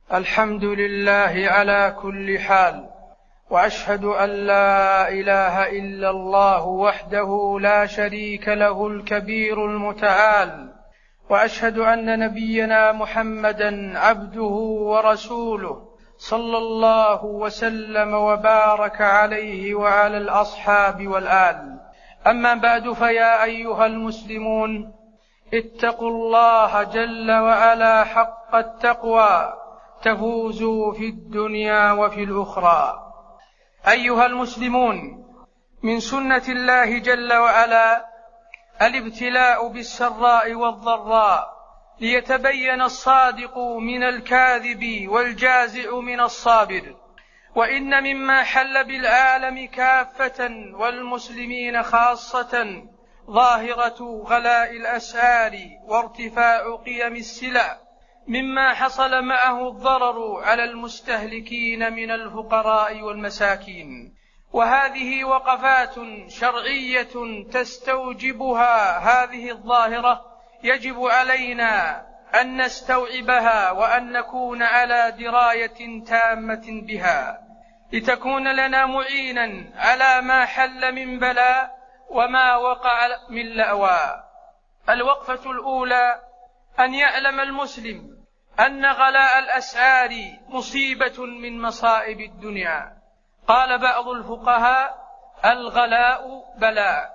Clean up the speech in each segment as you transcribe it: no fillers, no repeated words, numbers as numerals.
الحمد لله على كل حال، وأشهد أن لا إله إلا الله وحده لا شريك له الكبير المتعال، وأشهد أن نبينا محمدًا عبده ورسوله صلى الله وسلم وبارك عليه وعلى الأصحاب والآل. أما بعد، فيا أيها المسلمون، اتقوا الله جل وعلا حق التقوى تفوزوا في الدنيا وفي الأخرى. أيها المسلمون، من سنة الله جل وعلا الابتلاء بالسراء والضراء ليتبين الصادق من الكاذب والجازع من الصابر. وإن مما حل بالعالم كافة والمسلمين خاصة ظاهرة غلاء الأسعار وارتفاع قيم السلع، مما حصل معه الضرر على المستهلكين من الفقراء والمساكين. وهذه وقفات شرعية تستوجبها هذه الظاهرة، يجب علينا أن نستوعبها وأن نكون على دراية تامة بها، لتكون لنا معينا على ما حل من بلاء وما وقع من لأواء. الوقفة الأولى: أن يعلم المسلم أن غلاء الأسعار مصيبة من مصائب الدنيا. قال بعض الفقهاء: الغلاء بلاء.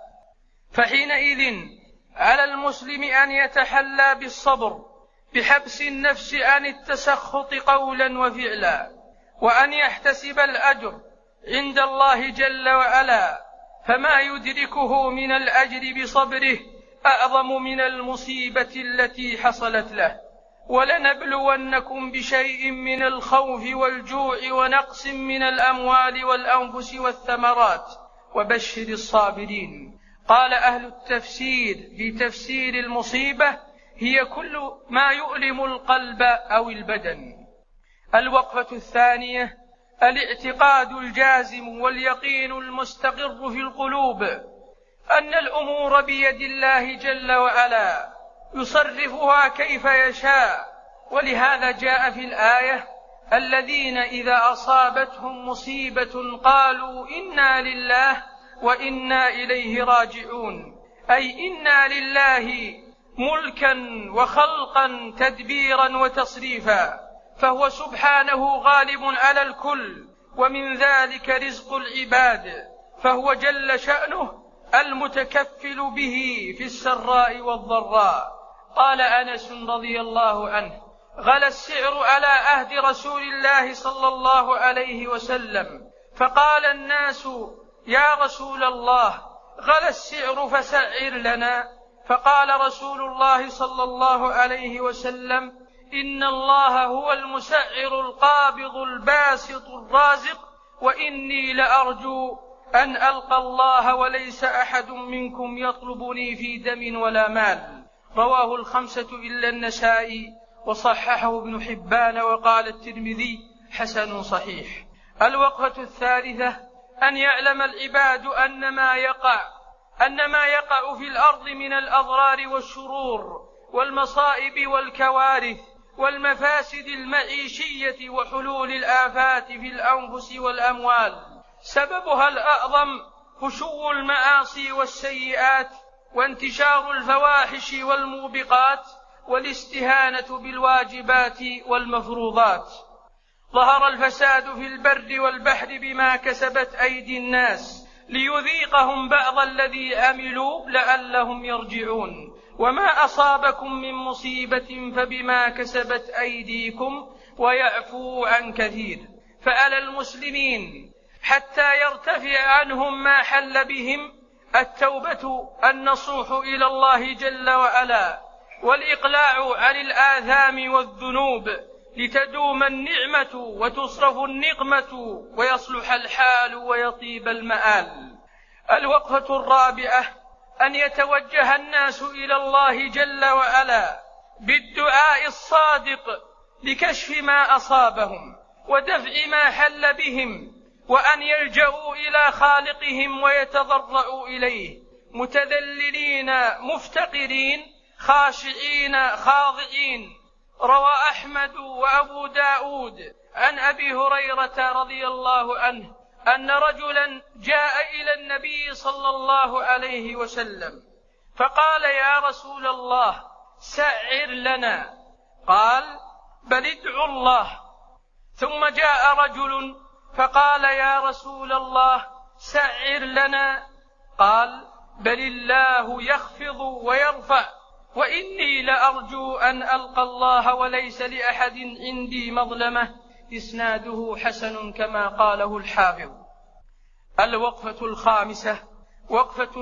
فحينئذ على المسلم أن يتحلى بالصبر، بحبس النفس عن التسخط قولا وفعلا، وأن يحتسب الأجر عند الله جل وعلا، فما يدركه من الأجر بصبره أعظم من المصيبة التي حصلت له. ولنبلونكم بشيء من الخوف والجوع ونقص من الأموال والأنفس والثمرات وبشر الصابرين. قال أهل التفسير في تفسير المصيبة: هي كل ما يؤلم القلب أو البدن. الوقفة الثانية: الاعتقاد الجازم واليقين المستقر في القلوب أن الأمور بيد الله جل وعلا يصرفها كيف يشاء. ولهذا جاء في الآية: الذين إذا أصابتهم مصيبة قالوا إنا لله وإنا إليه راجعون، أي إنا لله ملكا وخلقا تدبيرا وتصريفا، فهو سبحانه غالب على الكل، ومن ذلك رزق العباد، فهو جل شأنه المتكفل به في السراء والضراء. قال أنس رضي الله عنه: غلى السعر على عهد رسول الله صلى الله عليه وسلم، فقال الناس: يا رسول الله، غلى السعر فسعر لنا. فقال رسول الله صلى الله عليه وسلم: إن الله هو المسعر القابض الباسط الرازق، وإني لأرجو أن ألقى الله وليس أحد منكم يطلبني في دم ولا مال. رواه الخمسة إلا النسائي، وصححه ابن حبان، وقال الترمذي: حسن صحيح. الوقفة الثالثة: أن يعلم العباد أن ما يقع في الأرض من الأضرار والشرور والمصائب والكوارث والمفاسد المعيشية وحلول الآفات في الأنفس والأموال سببها الأعظم فشو المعاصي والسيئات وانتشار الفواحش والموبقات والاستهانة بالواجبات والمفروضات. ظهر الفساد في البر والبحر بما كسبت أيدي الناس ليذيقهم بعض الذي عملوا لعلهم يرجعون. وما أصابكم من مصيبة فبما كسبت أيديكم ويعفو عن كثير. فعلى المسلمين حتى يرتفع عنهم ما حل بهم التوبة النصوح إلى الله جل وعلا، والإقلاع عن الآثام والذنوب، لتدوم النعمة وتصرف النقمة ويصلح الحال ويطيب المآل. الوقفة الرابعة: أن يتوجه الناس إلى الله جل وعلا بالدعاء الصادق لكشف ما أصابهم ودفع ما حل بهم، وأن يلجأوا إلى خالقهم ويتضرعوا إليه متذللين مفتقرين خاشعين خاضعين روى أحمد وأبو داود عن أبي هريرة رضي الله عنه أن رجلا جاء إلى النبي صلى الله عليه وسلم فقال: يا رسول الله سعر لنا. قال: بل ادعوا الله. ثم جاء رجل فقال: يا رسول الله سعر لنا. قال: بل الله يخفض ويرفع، وإني لأرجو أن ألقى الله وليس لأحد عندي مظلمة. إسناده حسن كما قاله الحافظ. الوقفة الخامسة وقفة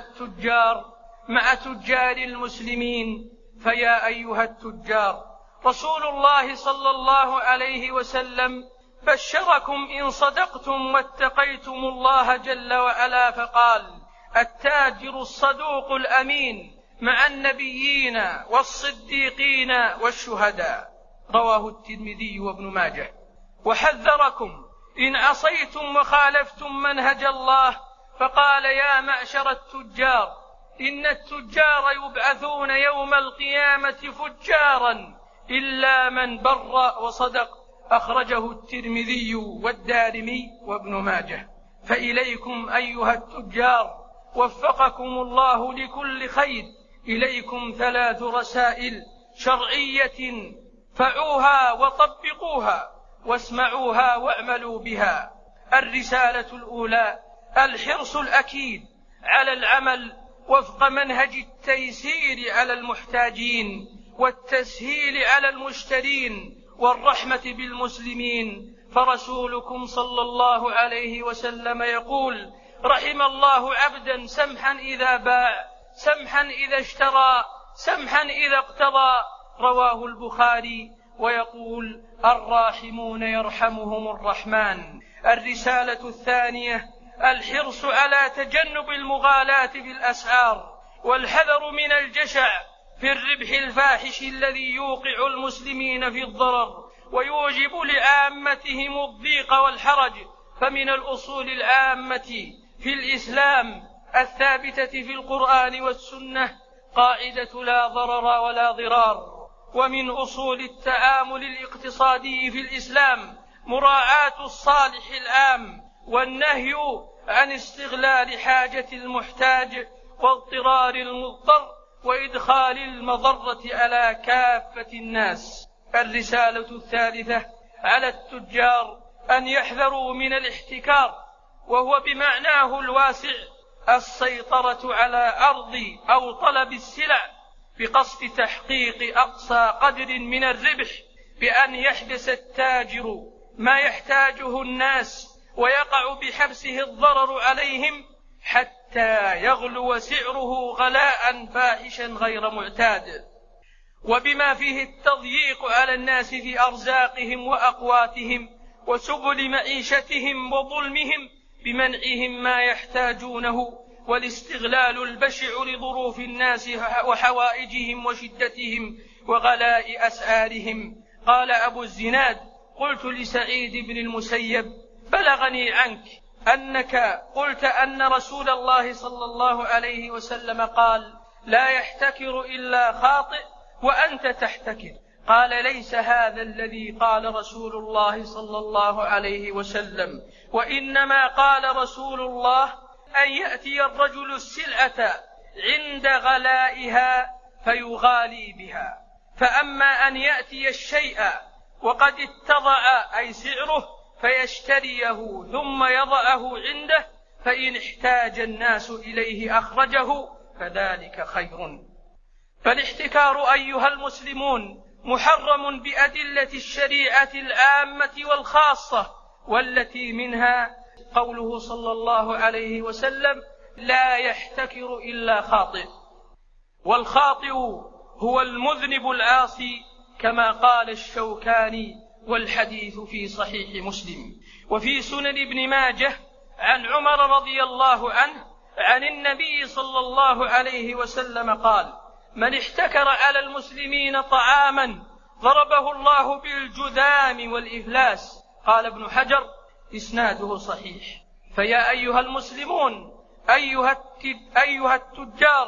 مع تجار المسلمين. فيا أيها التجار، رسول الله صلى الله عليه وسلم بشركم إن صدقتم واتقيتم الله جل وعلا فقال: التاجر الصدوق الأمين مع النبيين والصديقين والشهداء. رواه الترمذي وابن ماجه. وحذركم إن عصيتم وخالفتم منهج الله فقال: يا معشر التجار، إن التجار يبعثون يوم القيامة فجارا إلا من بر وصدق. أخرجه الترمذي والدارمي وابن ماجه. فإليكم أيها التجار وفقكم الله لكل خير، إليكم 3 رسائل شرعية فعوها وطبقوها واسمعوها واعملوا بها. الرسالة الأولى: الحرص الأكيد على العمل وفق منهج التيسير على المحتاجين والتسهيل على المشترين والرحمة بالمسلمين. فرسولكم صلى الله عليه وسلم يقول: رحم الله عبدا سمحا إذا باع، سمحا إذا اشترى، سمحا إذا اقتضى. رواه البخاري. ويقول: الراحمون يرحمهم الرحمن. الرسالة الثانية: الحرص على تجنب المغالاة في الأسعار والحذر من الجشع في الربح الفاحش الذي يوقع المسلمين في الضرر ويوجب لعامتهم الضيق والحرج. فمن الأصول العامة في الإسلام الثابتة في القرآن والسنة قاعدة لا ضرر ولا ضرار. ومن أصول التعامل الاقتصادي في الإسلام مراعاة الصالح العام والنهي عن استغلال حاجة المحتاج واضطرار المضطر وإدخال المضرة على كافة الناس. الرسالة الثالثة: على التجار أن يحذروا من الاحتكار، وهو بمعناه الواسع السيطرة على أرض أو طلب السلع بقصد تحقيق أقصى قدر من الربح، بأن يحدث التاجر ما يحتاجه الناس ويقع بحبسه الضرر عليهم حتى يغلو سعره غلاء فاحشا غير معتاد، وبما فيه التضييق على الناس في أرزاقهم وأقواتهم وسبل معيشتهم وظلمهم بمنعهم ما يحتاجونه، والاستغلال البشع لظروف الناس وحوائجهم وشدتهم وغلاء أسعارهم. قال أبو الزناد: قلت لسعيد بن المسيب: بلغني عنك أنك قلت أن رسول الله صلى الله عليه وسلم قال: لا يحتكر إلا خاطئ وأنت تحتكر. قال: ليس هذا الذي قال رسول الله صلى الله عليه وسلم، وإنما قال رسول الله أن يأتي الرجل السلعة عند غلائها فيغالي بها، فأما أن يأتي الشيء وقد اتضع أي سعره فيشتريه ثم يضعه عنده، فإن احتاج الناس إليه أخرجه، فذلك خير. فالاحتكار أيها المسلمون محرم بأدلة الشريعة العامة والخاصة، والتي منها قوله صلى الله عليه وسلم: لا يحتكر إلا خاطئ. والخاطئ هو المذنب العاصي كما قال الشوكاني، والحديث في صحيح مسلم. وفي سنن ابن ماجه عن عمر رضي الله عنه عن النبي صلى الله عليه وسلم قال: من احتكر على المسلمين طعاما ضربه الله بالجذام والإفلاس. قال ابن حجر: إسناده صحيح. فيا أيها المسلمون أيها التجار،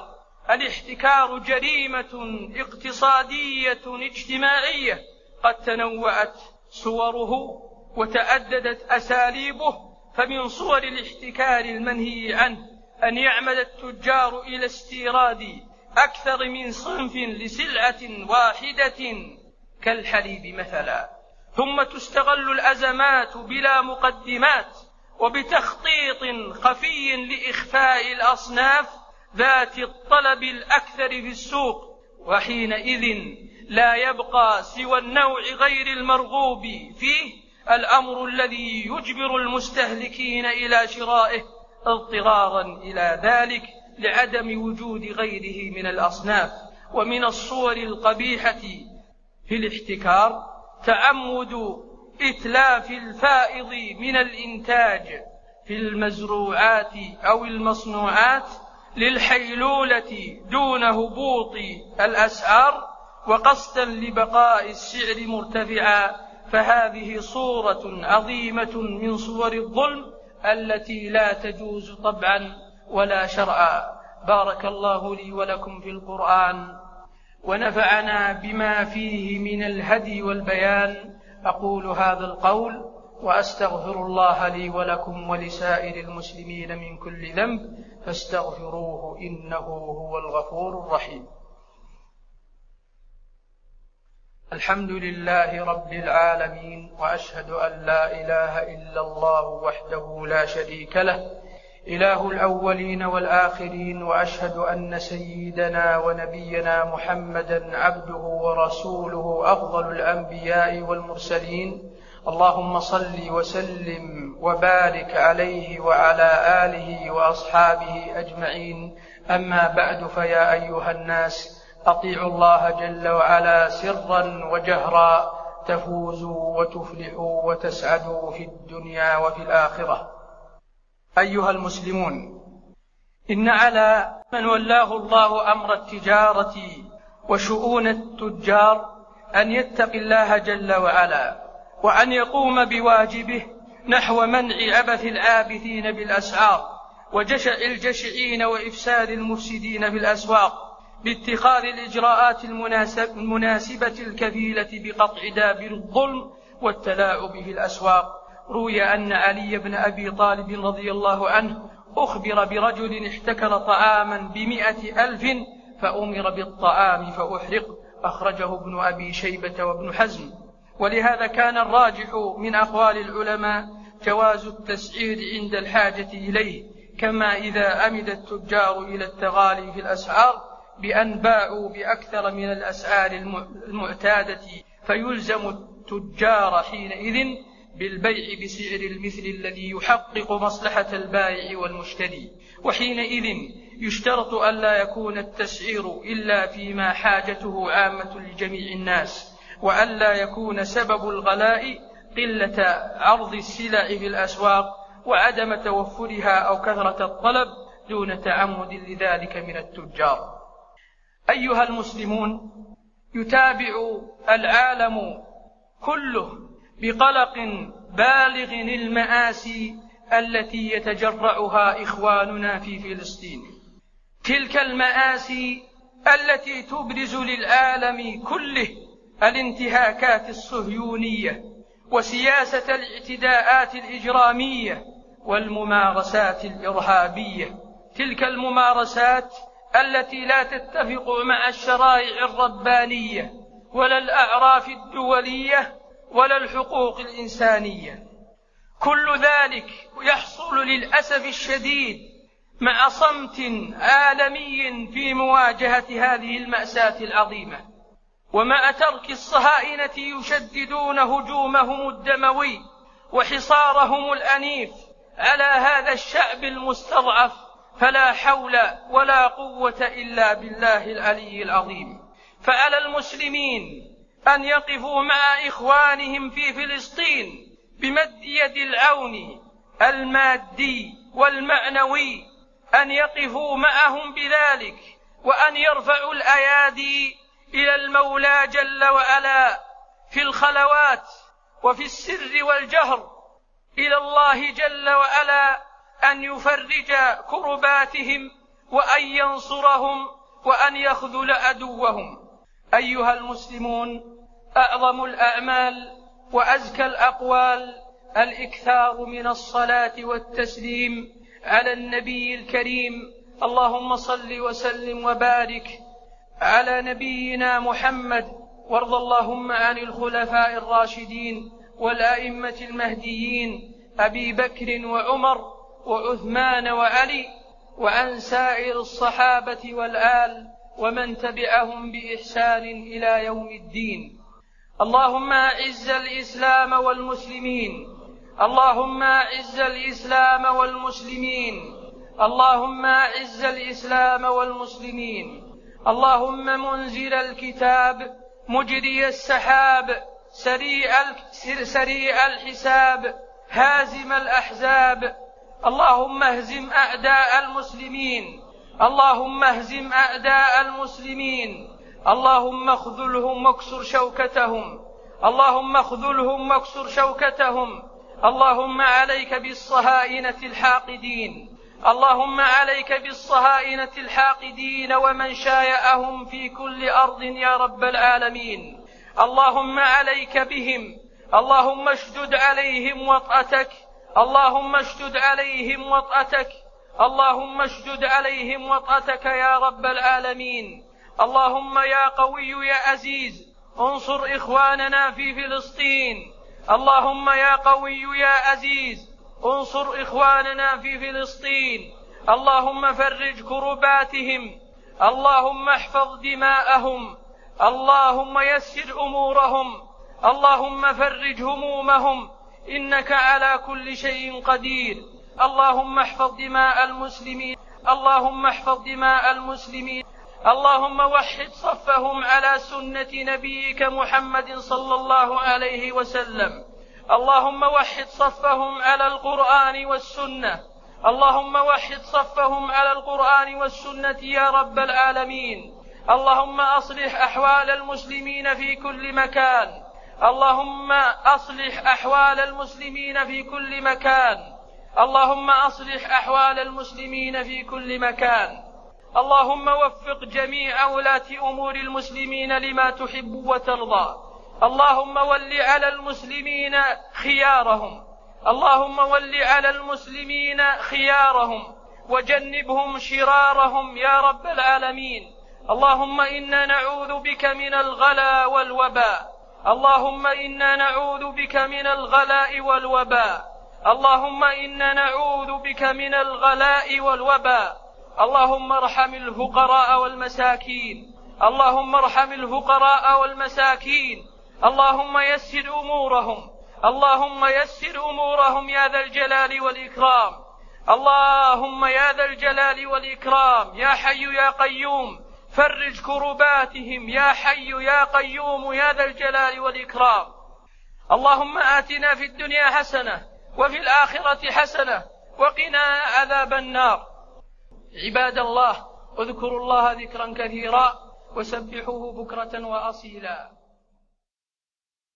الاحتكار جريمة اقتصادية اجتماعية قد تنوعت صوره وتعددت أساليبه. فمن صور الاحتكار المنهي عنه أن يعمد التجار إلى استيراد أكثر من صنف لسلعة واحدة كالحليب مثلا، ثم تستغل الأزمات بلا مقدمات وبتخطيط خفي لإخفاء الأصناف ذات الطلب الأكثر في السوق، وحينئذ لا يبقى سوى النوع غير المرغوب فيه، الأمر الذي يجبر المستهلكين إلى شرائه اضطرارا إلى ذلك لعدم وجود غيره من الأصناف. ومن الصور القبيحة في الاحتكار تعمد إتلاف الفائض من الإنتاج في المزروعات أو المصنوعات للحيلولة دون هبوط الأسعار وقصدا لبقاء السعر مرتفعا، فهذه صورة عظيمة من صور الظلم التي لا تجوز طبعا ولا شرعا. بارك الله لي ولكم في القرآن ونفعنا بما فيه من الهدي والبيان. أقول هذا القول وأستغفر الله لي ولكم ولسائر المسلمين من كل ذنب فاستغفروه إنه هو الغفور الرحيم. الحمد لله رب العالمين، وأشهد أن لا إله إلا الله وحده لا شريك له إله الأولين والآخرين، وأشهد أن سيدنا ونبينا محمدا عبده ورسوله أفضل الأنبياء والمرسلين. اللهم صل وسلم وبارك عليه وعلى آله وأصحابه أجمعين. أما بعد، فيا أيها الناس أطيعوا الله جل وعلا سرا وجهرا تفوزوا وتفلحوا وتسعدوا في الدنيا وفي الآخرة. أيها المسلمون، إن على من ولاه الله أمر التجارة وشؤون التجار أن يتقي الله جل وعلا وأن يقوم بواجبه نحو منع عبث العابثين بالأسعار وجشع الجشعين وإفساد المفسدين في الأسواق باتخاذ الإجراءات المناسبة الكفيلة بقطع دابر الظلم والتلاعب في الأسواق. روي أن علي بن أبي طالب رضي الله عنه أخبر برجل احتكر طعاما ب100,000 فأمر بالطعام فأحرق. أخرجه ابن أبي شيبة وابن حزم. ولهذا كان الراجح من أقوال العلماء جواز التسعير عند الحاجة إليه، كما إذا أمد التجار إلى التغالي في الأسعار بأن باعوا بأكثر من الأسعار المعتادة، فيلزم التجار حينئذ بالبيع بسعر المثل الذي يحقق مصلحة البائع والمشتري. وحينئذ يشترط ألا يكون التسعير إلا فيما حاجته عامة لجميع الناس، وألا يكون سبب الغلاء قلة عرض السلع في الأسواق وعدم توفرها أو كثرة الطلب دون تعمد لذلك من التجار. أيها المسلمون، يتابع العالم كله بقلق بالغ المآسي التي يتجرعها إخواننا في فلسطين، تلك المآسي التي تبرز للعالم كله الانتهاكات الصهيونية وسياسة الاعتداءات الإجرامية والممارسات الإرهابية، تلك الممارسات التي لا تتفق مع الشرائع الربانية ولا الأعراف الدولية ولا الحقوق الإنسانية. كل ذلك يحصل للأسف الشديد مع صمت عالمي في مواجهة هذه المأساة العظيمة، ومع ترك الصهاينة يشددون هجومهم الدموي وحصارهم الأنيف على هذا الشعب المستضعف، فلا حول ولا قوة إلا بالله العلي العظيم. فعلى المسلمين أن يقفوا مع إخوانهم في فلسطين بمد يد العون المادي والمعنوي، أن يقفوا معهم بذلك، وأن يرفعوا الأيادي إلى المولى جل وعلا في الخلوات وفي السر والجهر، إلى الله جل وعلا أن يفرج كرباتهم وأن ينصرهم، وأن يخذل عدوهم. أيها المسلمون، أعظم الأعمال وأزكى الأقوال الإكثار من الصلاة والتسليم على النبي الكريم. اللهم صل وسلم وبارك على نبينا محمد، وارض اللهم عن الخلفاء الراشدين والأئمة المهديين أبي بكر وعمر وعثمان وعلي، وعن سائر الصحابة والآل ومن تبعهم بإحسان إلى يوم الدين. اللهم أعز الإسلام والمسلمين، اللهم أعز الإسلام والمسلمين، اللهم أعز الإسلام والمسلمين. اللهم منزل الكتاب، مجري السحاب، سريع الحساب، هازم الأحزاب، اللهم اهزم أعداء المسلمين، اللهم اهزم أعداء المسلمين، اللهم اخذلهم واكسر شوكتهم، اللهم اخذلهم واكسر شوكتهم. اللهم عليك بالصهاينة الحاقدين، اللهم عليك بالصهاينة الحاقدين ومن شايعهم في كل أرض يا رب العالمين. اللهم عليك بهم، اللهم اشدد عليهم وطأتك، اللهم اشدد عليهم وطأتك، اللهم اشدد عليهم وطأتك يا رب العالمين. اللهم يا قوي يا عزيز انصر إخواننا في فلسطين، اللهم يا قوي يا عزيز انصر إخواننا في فلسطين. اللهم فرج كرباتهم، اللهم احفظ دماءهم، اللهم يسر أمورهم، اللهم فرج همومهم، إنك على كل شيء قدير. اللهم احفظ دماء المسلمين، اللهم احفظ دماء المسلمين، اللهم وحد صفهم على سنة نبيك محمد صلى الله عليه وسلم. اللهم وحد صفهم على القرآن والسنة، اللهم وحد صفهم على القرآن والسنة يا رب العالمين. اللهم أصلح أحوال المسلمين في كل مكان، اللهم أصلح أحوال المسلمين في كل مكان، اللهم أصلح أحوال المسلمين في كل مكان. اللهم وفق جميع ولاة أمور المسلمين لما تحب وترضى. اللهم ول على المسلمين خيارهم، اللهم ول على المسلمين خيارهم وجنبهم شرارهم يا رب العالمين. اللهم إنا نعوذ بك من الغلا والوباء، اللهم إنا نعوذ بك من الغلاء والوباء، اللهم إنا نعوذ بك من الغلاء والوباء. اللهم ارحم الفقراء والمساكين، اللهم ارحم الفقراء والمساكين، اللهم يسر أمورهم، اللهم يسر أمورهم يا ذا الجلال والإكرام، اللهم يا ذا الجلال والإكرام. يا حي يا قيوم فرج كرباتهم، يا حي يا قيوم يا ذا الجلال والإكرام. اللهم آتنا في الدنيا حسنة وفي الآخرة حسنة وقنا عذاب النار. عباد الله، اذكروا الله ذكرا كثيرا وسبحوه بكرة وأصيلا.